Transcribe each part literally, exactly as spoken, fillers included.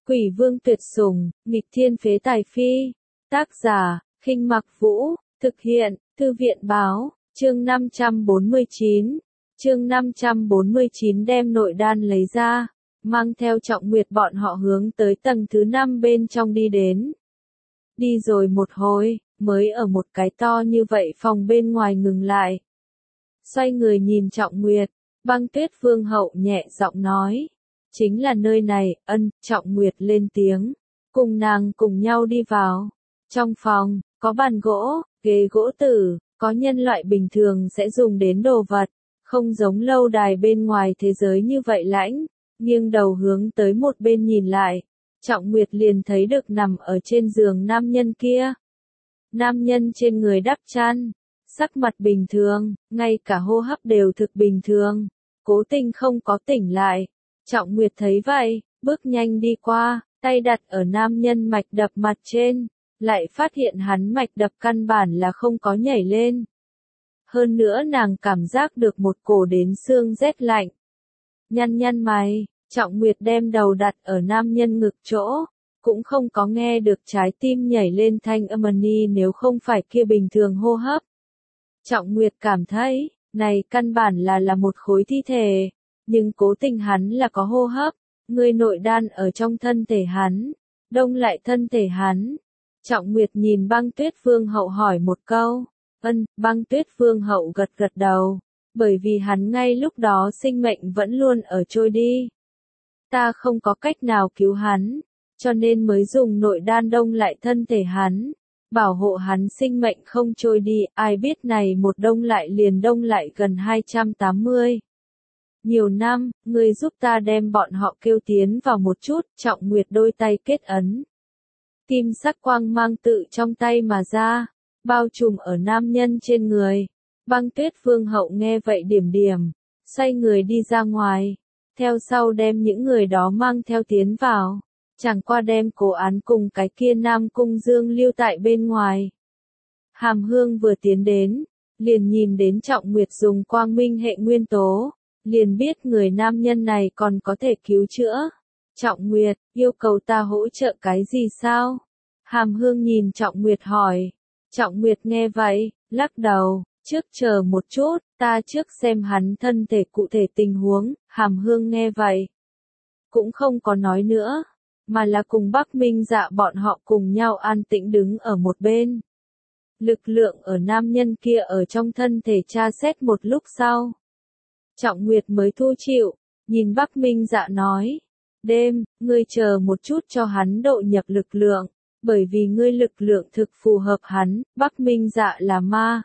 Quỷ vương tuyệt sủng, nghịch thiên phế tài phi. Tác giả, Khinh Mặc Vũ, thực hiện, Thư viện báo, chương năm trăm bốn mươi chín. Chương năm trăm bốn mươi chín đem nội đan lấy ra, mang theo Trọng Nguyệt bọn họ hướng tới tầng thứ năm bên trong đi đến. Đi rồi một hồi, mới ở một cái to như vậy phòng bên ngoài ngừng lại. Xoay người nhìn Trọng Nguyệt, Băng Tuyết Vương hậu nhẹ giọng nói. Chính là nơi này, ân, Trọng Nguyệt lên tiếng. Cùng nàng cùng nhau đi vào. Trong phòng, có bàn gỗ, ghế gỗ tử, có nhân loại bình thường sẽ dùng đến đồ vật. Không giống lâu đài bên ngoài thế giới như vậy lãnh. Nghiêng đầu hướng tới một bên nhìn lại. Trọng Nguyệt liền thấy được nằm ở trên giường nam nhân kia. Nam nhân trên người đắp chăn. Sắc mặt bình thường, ngay cả hô hấp đều thực bình thường. Cố tình không có tỉnh lại. Trọng Nguyệt thấy vậy, bước nhanh đi qua, tay đặt ở nam nhân mạch đập mặt trên, lại phát hiện hắn mạch đập căn bản là không có nhảy lên. Hơn nữa nàng cảm giác được một cổ đến xương rét lạnh. Nhăn nhăn mày, Trọng Nguyệt đem đầu đặt ở nam nhân ngực chỗ, cũng không có nghe được trái tim nhảy lên thanh âm ni nếu không phải kia bình thường hô hấp. Trọng Nguyệt cảm thấy, này căn bản là là một khối thi thể. Nhưng cố tình hắn là có hô hấp, người nội đan ở trong thân thể hắn, đông lại thân thể hắn. Trọng Nguyệt nhìn Băng Tuyết Vương hậu hỏi một câu, ân, Băng Tuyết Vương hậu gật gật đầu, bởi vì hắn ngay lúc đó sinh mệnh vẫn luôn ở trôi đi. Ta không có cách nào cứu hắn, cho nên mới dùng nội đan đông lại thân thể hắn, bảo hộ hắn sinh mệnh không trôi đi, ai biết này một đông lại liền đông lại gần hai trăm tám mươi. Nhiều năm, ngươi giúp ta đem bọn họ kêu tiến vào một chút, Trọng Nguyệt đôi tay kết ấn. Kim sắc quang mang tự trong tay mà ra, bao trùm ở nam nhân trên người. Băng Tuyết Vương hậu nghe vậy điểm điểm, xoay người đi ra ngoài, theo sau đem những người đó mang theo tiến vào, chẳng qua đem Cố Án cùng cái kia Nam Cung Dương lưu tại bên ngoài. Hàm Hương vừa tiến đến, liền nhìn đến Trọng Nguyệt dùng quang minh hệ nguyên tố. Liền biết người nam nhân này còn có thể cứu chữa. Trọng Nguyệt, yêu cầu ta hỗ trợ cái gì sao? Hàm Hương nhìn Trọng Nguyệt hỏi. Trọng Nguyệt nghe vậy, lắc đầu, trước chờ một chút, ta trước xem hắn thân thể cụ thể tình huống. Hàm Hương nghe vậy, cũng không có nói nữa, mà là cùng Bắc Minh Dạ bọn họ cùng nhau an tĩnh đứng ở một bên. Lực lượng ở nam nhân kia ở trong thân thể tra xét một lúc sau. Trọng Nguyệt mới thu chịu, nhìn Bắc Minh Dạ nói, đêm, ngươi chờ một chút cho hắn độ nhập lực lượng, bởi vì ngươi lực lượng thực phù hợp hắn. Bắc Minh Dạ là ma.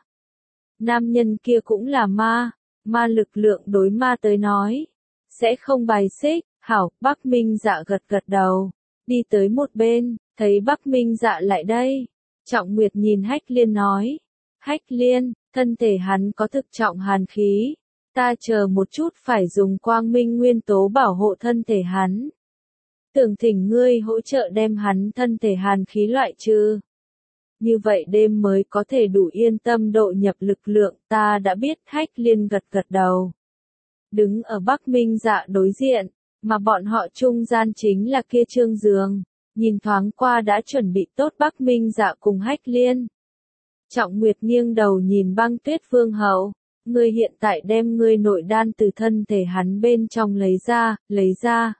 Nam nhân kia cũng là ma, ma lực lượng đối ma tới nói, sẽ không bài xích. Hảo, Bắc Minh Dạ gật gật đầu, đi tới một bên, thấy Bắc Minh Dạ lại đây. Trọng Nguyệt nhìn Hách Liên nói, Hách Liên, thân thể hắn có thực trọng hàn khí. Ta chờ một chút phải dùng quang minh nguyên tố bảo hộ thân thể hắn. Tưởng thỉnh ngươi hỗ trợ đem hắn thân thể hàn khí loại trừ. Như vậy đêm mới có thể đủ yên tâm độ nhập lực lượng. Ta đã biết. Hách Liên gật gật đầu. Đứng ở Bắc Minh Dạ đối diện, mà bọn họ trung gian chính là kia Trương Dương. Nhìn thoáng qua đã chuẩn bị tốt Bắc Minh Dạ cùng Hách Liên. Trọng Nguyệt nghiêng đầu nhìn Băng Tuyết Vương hậu. Ngươi hiện tại đem ngươi nội đan từ thân thể hắn bên trong lấy ra, lấy ra.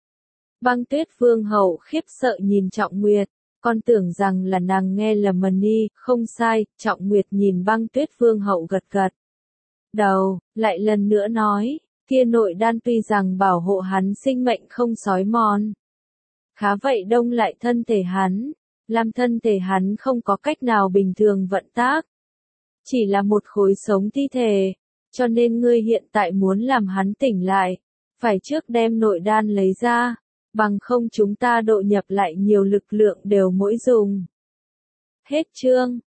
Băng Tuyết Vương hậu khiếp sợ nhìn Trọng Nguyệt, con tưởng rằng là nàng nghe lầm đi, không sai. Trọng Nguyệt nhìn Băng Tuyết Vương hậu gật gật đầu, lại lần nữa nói, kia nội đan tuy rằng bảo hộ hắn sinh mệnh không xói mòn, khá vậy đông lại thân thể hắn, làm thân thể hắn không có cách nào bình thường vận tác. Chỉ là một khối sống thi thể, cho nên ngươi hiện tại muốn làm hắn tỉnh lại, phải trước đem nội đan lấy ra, bằng không chúng ta độ nhập lại nhiều lực lượng đều mỗi dùng. Hết chương.